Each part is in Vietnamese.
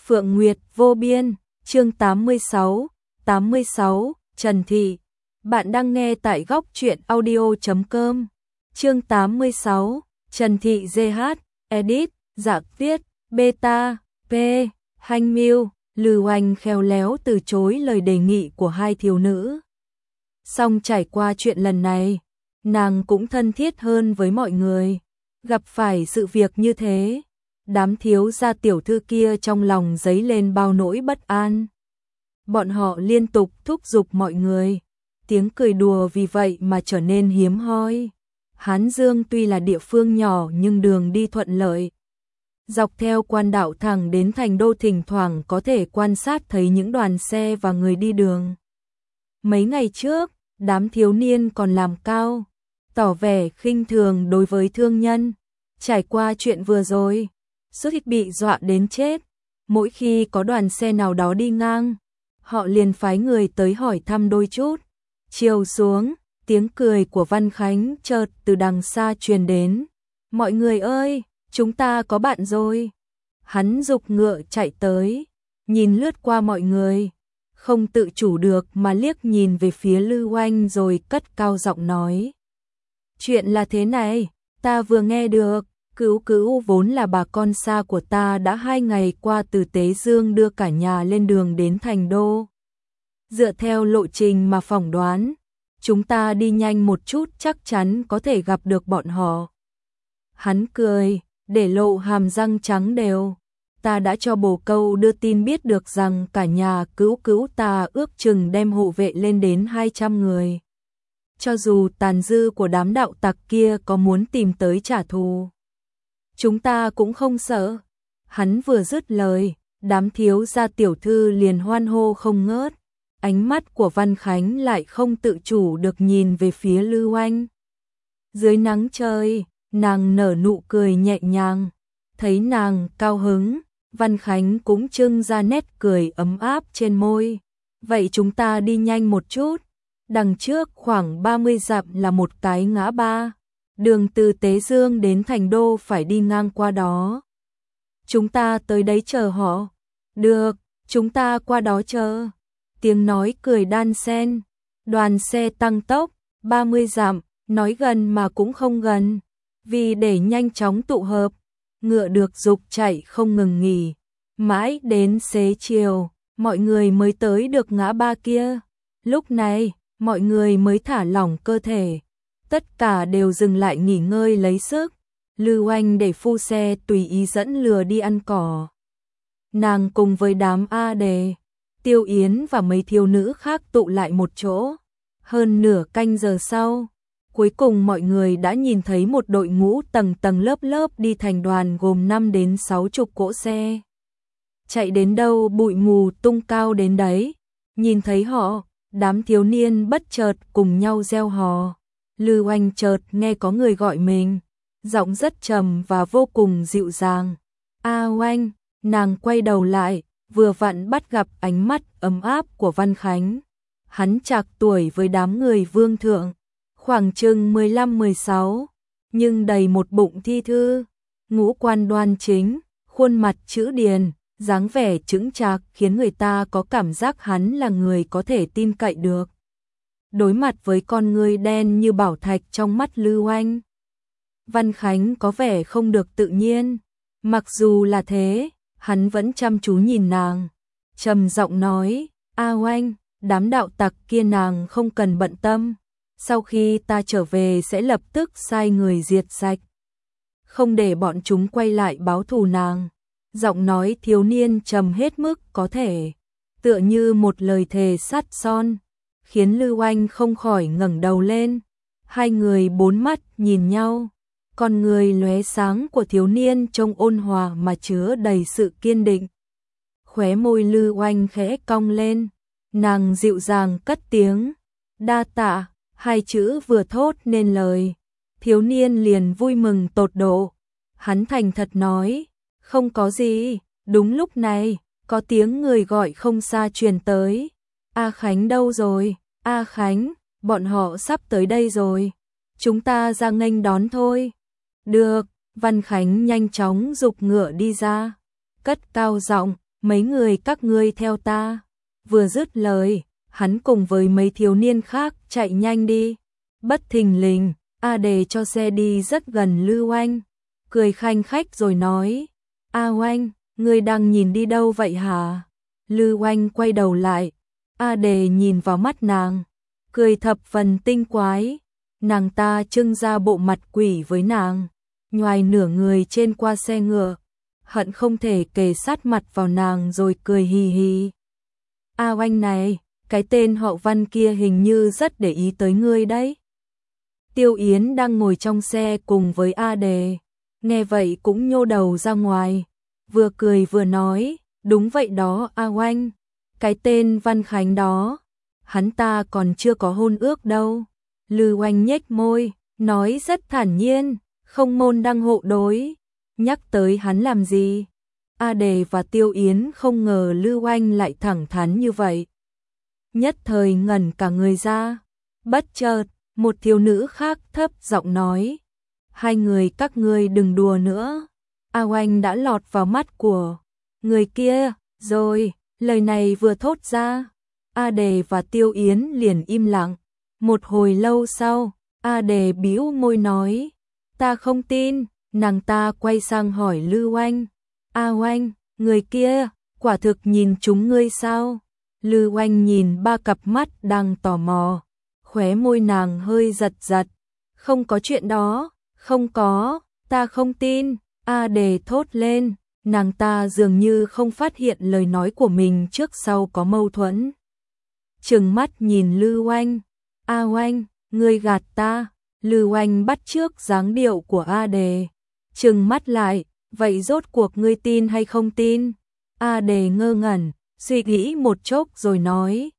Phượng Nguyệt vô biên, chương 86, Trần Thị. Bạn đang nghe tại góc truyện audio.com. Chương 86, Trần Thị GH, edit, giả viết, beta, p, Hành Miêu, Lư Oanh khéo léo từ chối lời đề nghị của hai thiếu nữ. Song trải qua chuyện lần này, nàng cũng thân thiết hơn với mọi người. Gặp phải sự việc như thế, đám thiếu gia tiểu thư kia trong lòng dấy lên bao nỗi bất an. Bọn họ liên tục thúc giục mọi người, tiếng cười đùa vì vậy mà trở nên hiếm hoi. Hán Dương tuy là địa phương nhỏ nhưng đường đi thuận lợi. Dọc theo quan đạo thẳng đến thành đô, thỉnh thoảng có thể quan sát thấy những đoàn xe và người đi đường. Mấy ngày trước, đám thiếu niên còn làm cao, tỏ vẻ khinh thường đối với thương nhân. Trải qua chuyện vừa rồi, suýt bị dọa đến chết. Mỗi khi có đoàn xe nào đó đi ngang, họ liền phái người tới hỏi thăm đôi chút. Chiều xuống, tiếng cười của Văn Khánh chợt từ đằng xa truyền đến. Mọi người ơi, chúng ta có bạn rồi. Hắn giục ngựa chạy tới, nhìn lướt qua mọi người, không tự chủ được mà liếc nhìn về phía Lư Oanh rồi cất cao giọng nói. Chuyện là thế này, ta vừa nghe được, Cữu Cữu vốn là bà con xa của ta đã 2 ngày qua từ Tế Dương đưa cả nhà lên đường đến thành đô. Dựa theo lộ trình mà phỏng đoán, chúng ta đi nhanh một chút chắc chắn có thể gặp được bọn họ. Hắn cười, để lộ hàm răng trắng đều. Ta đã cho bồ câu đưa tin biết được rằng cả nhà Cữu Cữu ta ước chừng đem hộ vệ lên đến 200 người. Cho dù tàn dư của đám đạo tặc kia có muốn tìm tới trả thù, chúng ta cũng không sợ. Hắn vừa dứt lời, đám thiếu gia tiểu thư liền hoan hô không ngớt. Ánh mắt của Văn Khánh lại không tự chủ được nhìn về phía Lư Oanh. Dưới nắng trời, nàng nở nụ cười nhẹ nhàng. Thấy nàng cao hứng, Văn Khánh cũng trưng ra nét cười ấm áp trên môi. Vậy chúng ta đi nhanh một chút. Đằng trước khoảng 30 dặm là một cái ngã ba. Đường từ Tế Dương đến thành đô phải đi ngang qua đó. Chúng ta tới đấy chờ họ. Được, chúng ta qua đó chờ. Tiếng nói cười đan xen. Đoàn xe tăng tốc, 30 dặm, nói gần mà cũng không gần. Vì để nhanh chóng tụ hợp, ngựa được giục chạy không ngừng nghỉ. Mãi đến xế chiều, mọi người mới tới được ngã ba kia. Lúc này, mọi người mới thả lỏng cơ thể. Tất cả đều dừng lại nghỉ ngơi lấy sức. Lư Oanh để phu xe tùy ý dẫn lừa đi ăn cỏ. Nàng cùng với đám A Đề, Tiêu Yến và mấy thiếu nữ khác tụ lại một chỗ. Hơn nửa canh giờ sau, cuối cùng mọi người đã nhìn thấy một đội ngũ tầng tầng lớp lớp đi thành đoàn gồm 5 đến 60 cỗ xe. Chạy đến đâu bụi mù tung cao đến đấy. Nhìn thấy họ, đám thiếu niên bất chợt cùng nhau reo hò. Lư Oanh chợt nghe có người gọi mình, giọng rất trầm và vô cùng dịu dàng. A Oanh, nàng quay đầu lại, vừa vặn bắt gặp ánh mắt ấm áp của Văn Khánh. Hắn trạc tuổi với đám người vương thượng, khoảng chừng 15-16, nhưng đầy một bụng thi thư, ngũ quan đoan chính, khuôn mặt chữ điền, dáng vẻ chững chạc khiến người ta có cảm giác hắn là người có thể tin cậy được. Đối mặt với con ngươi đen như bảo thạch trong mắt Lư Oanh, Văn Khánh có vẻ không được tự nhiên. Mặc dù là thế, hắn vẫn chăm chú nhìn nàng, trầm giọng nói, A Oanh, đám đạo tặc kia nàng không cần bận tâm. Sau khi ta trở về sẽ lập tức sai người diệt sạch, không để bọn chúng quay lại báo thù nàng. Giọng nói thiếu niên trầm hết mức có thể, tựa như một lời thề sắt son, khiến Lư Oanh không khỏi ngẩng đầu lên. Hai người bốn mắt nhìn nhau, con người lóe sáng của thiếu niên trông ôn hòa mà chứa đầy sự kiên định. Khóe môi Lư Oanh khẽ cong lên, nàng dịu dàng cất tiếng, đa tạ. Hai chữ vừa thốt nên lời, thiếu niên liền vui mừng tột độ. Hắn thành thật nói, không có gì. Đúng lúc này, có tiếng người gọi không xa truyền tới. A Khánh đâu rồi? A Khánh, bọn họ sắp tới đây rồi. Chúng ta ra nghênh đón thôi. Được, Văn Khánh nhanh chóng giục ngựa đi ra, cất cao giọng, mấy người các ngươi theo ta. Vừa dứt lời, hắn cùng với mấy thiếu niên khác chạy nhanh đi. Bất thình lình, A Đề cho xe đi rất gần Lưu Oanh, cười khanh khách rồi nói, A Oanh, ngươi đang nhìn đi đâu vậy hả? Lưu Oanh quay đầu lại, A Đề nhìn vào mắt nàng, cười thập phần tinh quái, nàng ta trưng ra bộ mặt quỷ với nàng, nhoài nửa người trên qua xe ngựa, hận không thể kề sát mặt vào nàng rồi cười hì hì. A Oanh này, cái tên họ Văn kia hình như rất để ý tới ngươi đấy. Tiêu Yến đang ngồi trong xe cùng với A Đề, nghe vậy cũng nhô đầu ra ngoài, vừa cười vừa nói, đúng vậy đó A Oanh, cái tên Văn Khánh đó, hắn ta còn chưa có hôn ước đâu. Lưu Oanh nhếch môi, nói rất thản nhiên, không môn đăng hộ đối, nhắc tới hắn làm gì? A Đề và Tiêu Yến không ngờ Lưu Oanh lại thẳng thắn như vậy. Nhất thời ngẩn cả người ra, bất chợt, một thiếu nữ khác thấp giọng nói, hai người các ngươi đừng đùa nữa, A Oanh đã lọt vào mắt của người kia, rồi, lời này vừa thốt ra, A Đề và Tiêu Yến liền im lặng, một hồi lâu sau, A Đề bĩu môi nói, ta không tin, nàng ta quay sang hỏi Lưu Oanh, A Oanh, người kia, quả thực nhìn chúng ngươi sao? Lưu Oanh nhìn ba cặp mắt đang tò mò, khóe môi nàng hơi giật giật, không có chuyện đó, không có, ta không tin, A Đề thốt lên, nàng ta dường như không phát hiện lời nói của mình trước sau có mâu thuẫn. Trừng mắt nhìn Lưu Oanh, A Oanh, ngươi gạt ta, Lưu Oanh bắt chước dáng điệu của A Đề, trừng mắt lại, vậy rốt cuộc ngươi tin hay không tin? A Đề ngơ ngẩn, suy nghĩ một chốc rồi nói,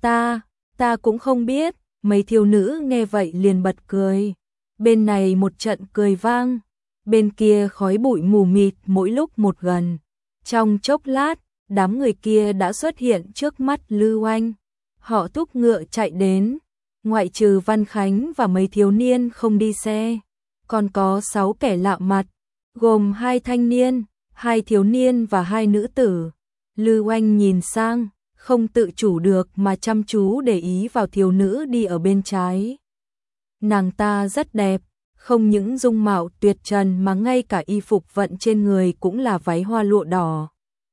ta cũng không biết, mấy thiếu nữ nghe vậy liền bật cười. Bên này một trận cười vang, bên kia khói bụi mù mịt mỗi lúc một gần. Trong chốc lát, đám người kia đã xuất hiện trước mắt Lưu Oanh. Họ thúc ngựa chạy đến, ngoại trừ Văn Khánh và mấy thiếu niên không đi xe, còn có 6 kẻ lạ mặt, gồm 2 thanh niên, 2 thiếu niên và 2 nữ tử. Lưu Oanh nhìn sang, không tự chủ được mà chăm chú để ý vào thiếu nữ đi ở bên trái. Nàng ta rất đẹp, không những dung mạo tuyệt trần mà ngay cả y phục vận trên người cũng là váy hoa lụa đỏ.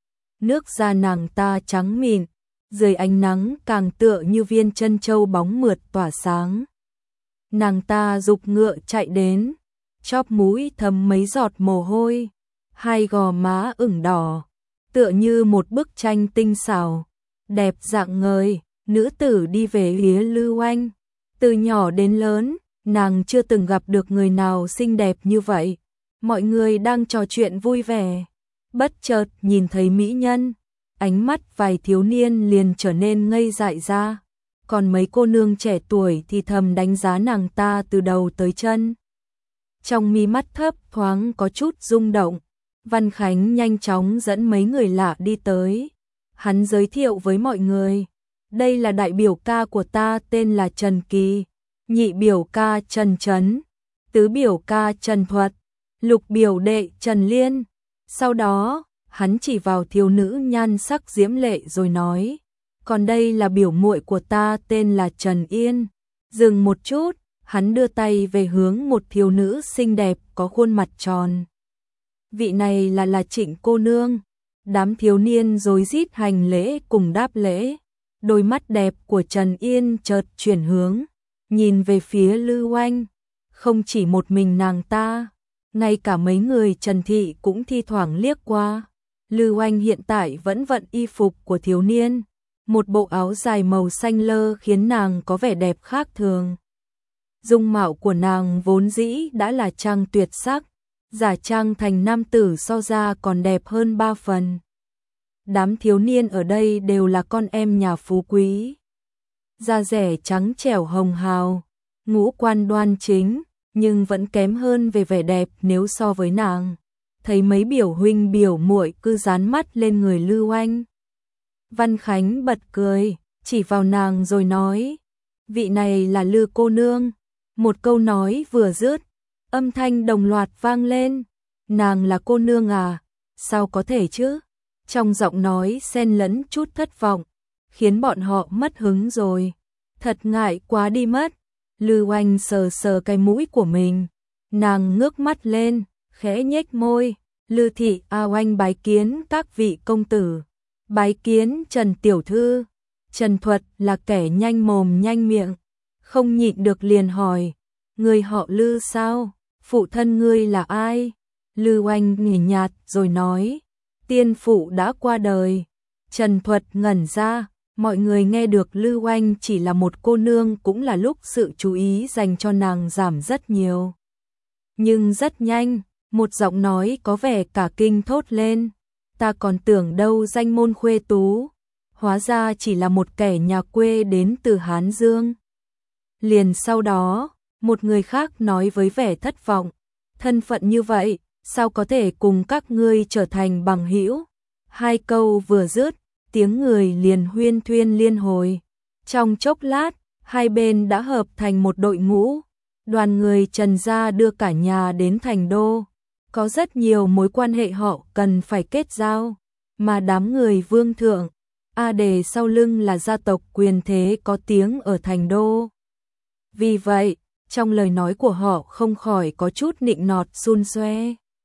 Nước da nàng ta trắng mịn, dưới ánh nắng càng tựa như viên chân châu bóng mượt tỏa sáng. Nàng ta giục ngựa chạy đến, chóp mũi thấm mấy giọt mồ hôi, hai gò má ửng đỏ, tựa như một bức tranh tinh xảo, đẹp rạng ngời. Nữ tử đi về phía Lưu Oanh, từ nhỏ đến lớn, nàng chưa từng gặp được người nào xinh đẹp như vậy. Mọi người đang trò chuyện vui vẻ, bất chợt nhìn thấy mỹ nhân, ánh mắt vài thiếu niên liền trở nên ngây dại ra, còn mấy cô nương trẻ tuổi thì thầm đánh giá nàng ta từ đầu tới chân. Trong mi mắt thấp thoáng có chút rung động, Văn Khánh nhanh chóng dẫn mấy người lạ đi tới. Hắn giới thiệu với mọi người, đây là đại biểu ca của ta tên là Trần Kỳ, nhị biểu ca Trần Trấn, tứ biểu ca Trần Thuật, lục biểu đệ Trần Liên. Sau đó, hắn chỉ vào thiếu nữ nhan sắc diễm lệ rồi nói, còn đây là biểu muội của ta tên là Trần Yên. Dừng một chút, hắn đưa tay về hướng một thiếu nữ xinh đẹp có khuôn mặt tròn. Vị này là Trịnh cô nương. Đám thiếu niên rối rít hành lễ cùng đáp lễ. Đôi mắt đẹp của Trần Yên chợt chuyển hướng, nhìn về phía Lưu Oanh. Không chỉ một mình nàng ta, ngay cả mấy người Trần Thị cũng thi thoảng liếc qua. Lưu Oanh hiện tại vẫn vận y phục của thiếu niên, một bộ áo dài màu xanh lơ khiến nàng có vẻ đẹp khác thường. Dung mạo của nàng vốn dĩ đã là trang tuyệt sắc, giả trang thành nam tử so ra còn đẹp hơn 3 phần. Đám thiếu niên ở đây đều là con em nhà phú quý, da dẻ trắng trẻo hồng hào, ngũ quan đoan chính, nhưng vẫn kém hơn về vẻ đẹp nếu so với nàng. Thấy mấy biểu huynh biểu muội cứ dán mắt lên người Lưu Oanh. Văn Khánh bật cười, chỉ vào nàng rồi nói, vị này là Lư cô nương. Một câu nói vừa dứt, âm thanh đồng loạt vang lên, nàng là cô nương à, sao có thể chứ? trong giọng nói xen lẫn chút thất vọng, khiến bọn họ mất hứng rồi. Thật ngại quá đi mất. Lư Oanh sờ sờ cái mũi của mình, nàng ngước mắt lên, khẽ nhếch môi. Lư thị A Oanh bái kiến các vị công tử, bái kiến Trần tiểu thư. Trần Thuật là kẻ nhanh mồm nhanh miệng, không nhịn được liền hỏi, người họ Lư sao? Phụ thân ngươi là ai? Lư Oanh nhàn nhạt rồi nói, tiên phụ đã qua đời. Trần Thuật ngẩn ra, mọi người nghe được Lư Oanh chỉ là một cô nương cũng là lúc sự chú ý dành cho nàng giảm rất nhiều. Nhưng rất nhanh, một giọng nói có vẻ cả kinh thốt lên, ta còn tưởng đâu danh môn khuê tú, hóa ra chỉ là một kẻ nhà quê đến từ Hán Dương. Liền sau đó, một người khác nói với vẻ thất vọng, thân phận như vậy, sao có thể cùng các ngươi trở thành bằng hữu? Hai câu vừa dứt, tiếng người liền huyên thuyên liên hồi. Trong chốc lát, hai bên đã hợp thành một đội ngũ. Đoàn người Trần gia đưa cả nhà đến thành đô. Có rất nhiều mối quan hệ họ cần phải kết giao. Mà đám người vương thượng, A Đề sau lưng là gia tộc quyền thế có tiếng ở thành đô. Vì vậy, trong lời nói của họ không khỏi có chút nịnh nọt xun xoe.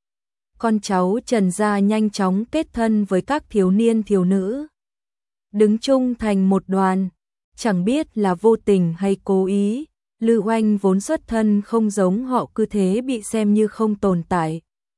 Con cháu Trần gia nhanh chóng kết thân với các thiếu niên thiếu nữ, đứng chung thành một đoàn, chẳng biết là vô tình hay cố ý, Lư Oanh vốn xuất thân không giống họ cứ thế bị xem như không tồn tại.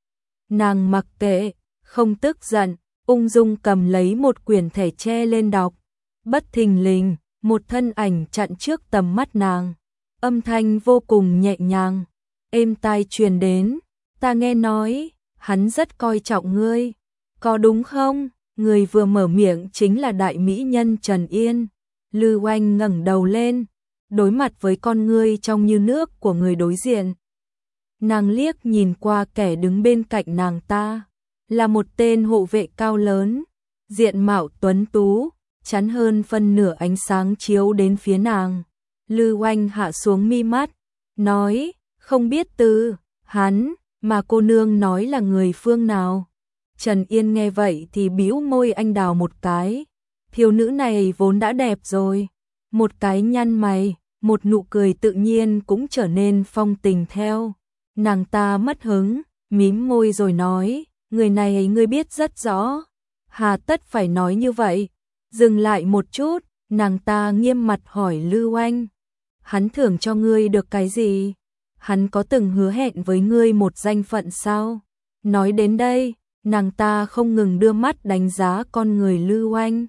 Nàng mặc kệ, không tức giận, ung dung cầm lấy một quyển thẻ tre lên đọc, bất thình lình, một thân ảnh chặn trước tầm mắt nàng, âm thanh vô cùng nhẹ nhàng, êm tai truyền đến, ta nghe nói, hắn rất coi trọng ngươi, có đúng không? Người vừa mở miệng chính là đại mỹ nhân Trần Yên. Lư Oanh ngẩng đầu lên, đối mặt với con ngươi trong như nước của người đối diện. Nàng liếc nhìn qua kẻ đứng bên cạnh nàng ta, là một tên hộ vệ cao lớn, diện mạo tuấn tú, chắn hơn phân nửa ánh sáng chiếu đến phía nàng. Lư Oanh hạ xuống mi mắt, nói, không biết từ hắn mà cô nương nói là người phương nào. Trần Yên nghe vậy thì bĩu môi anh đào một cái, thiếu nữ này vốn đã đẹp rồi, một cái nhăn mày, một nụ cười tự nhiên cũng trở nên phong tình theo. Nàng ta mất hứng, mím môi rồi nói, người này ngươi biết rất rõ, hà tất phải nói như vậy. Dừng lại một chút, nàng ta nghiêm mặt hỏi Lư Oanh, hắn thưởng cho ngươi được cái gì? Hắn có từng hứa hẹn với ngươi một danh phận sao? Nói đến đây, nàng ta không ngừng đưa mắt đánh giá con người Lư Oanh.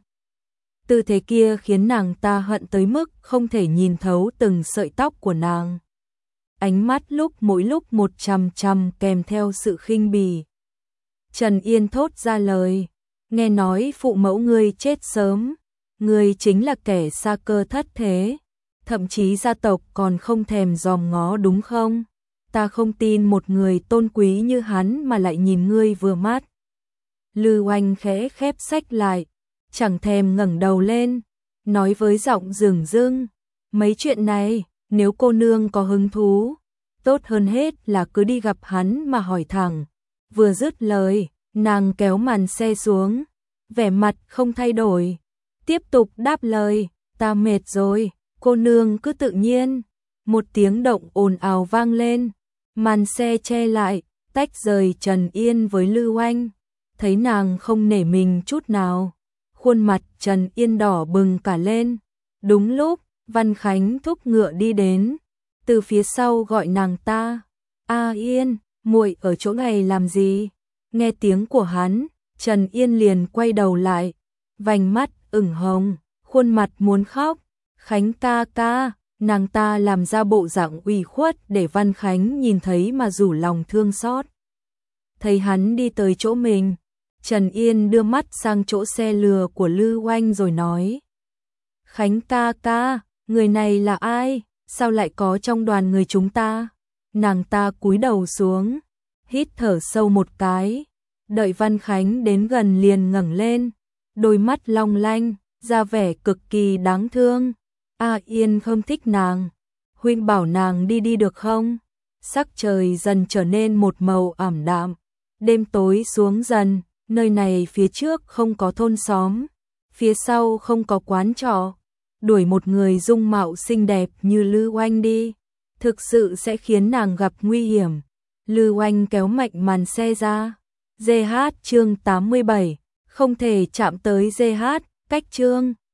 Tư thế kia khiến nàng ta hận tới mức không thể nhìn thấu từng sợi tóc của nàng. Ánh mắt mỗi lúc một chằm chằm kèm theo sự khinh bỉ. Trần Yên thốt ra lời, nghe nói phụ mẫu ngươi chết sớm, ngươi chính là kẻ sa cơ thất thế, thậm chí gia tộc còn không thèm dòm ngó đúng không? Ta không tin một người tôn quý như hắn mà lại nhìn ngươi vừa mắt. Lư Oanh khẽ khép sách lại, chẳng thèm ngẩng đầu lên, nói với giọng dửng dưng, mấy chuyện này, nếu cô nương có hứng thú, tốt hơn hết là cứ đi gặp hắn mà hỏi thẳng. Vừa dứt lời, nàng kéo màn xe xuống, vẻ mặt không thay đổi, tiếp tục đáp lời, ta mệt rồi, cô nương cứ tự nhiên. Một tiếng động ồn ào vang lên, màn xe che lại, tách rời Trần Yên với Lư Oanh. Thấy nàng không nể mình chút nào, khuôn mặt Trần Yên đỏ bừng cả lên. Đúng lúc, Văn Khánh thúc ngựa đi đến, từ phía sau gọi nàng ta, A Yên, muội ở chỗ này làm gì? Nghe tiếng của hắn, Trần Yên liền quay đầu lại, vành mắt ửng hồng, khuôn mặt muốn khóc. Khánh ca ca, nàng ta làm ra bộ dạng ủy khuất để Văn Khánh nhìn thấy mà rủ lòng thương xót. Thấy hắn đi tới chỗ mình, Trần Yên đưa mắt sang chỗ xe lừa của Lư Oanh rồi nói, Khánh ca ca, người này là ai? Sao lại có trong đoàn người chúng ta? Nàng ta cúi đầu xuống, hít thở sâu một cái, đợi Văn Khánh đến gần liền ngẩng lên, đôi mắt long lanh, ra vẻ cực kỳ đáng thương. A Yên không thích nàng, huynh bảo nàng đi được không? Sắc trời dần trở nên một màu ảm đạm, đêm tối xuống dần, Nơi này phía trước không có thôn xóm, phía sau không có quán trọ. Đuổi một người dung mạo xinh đẹp như Lư Oanh đi, thực sự sẽ khiến nàng gặp nguy hiểm. Lư Oanh kéo mạnh màn xe ra. GH chương 87, không thể chạm tới GH, cách chương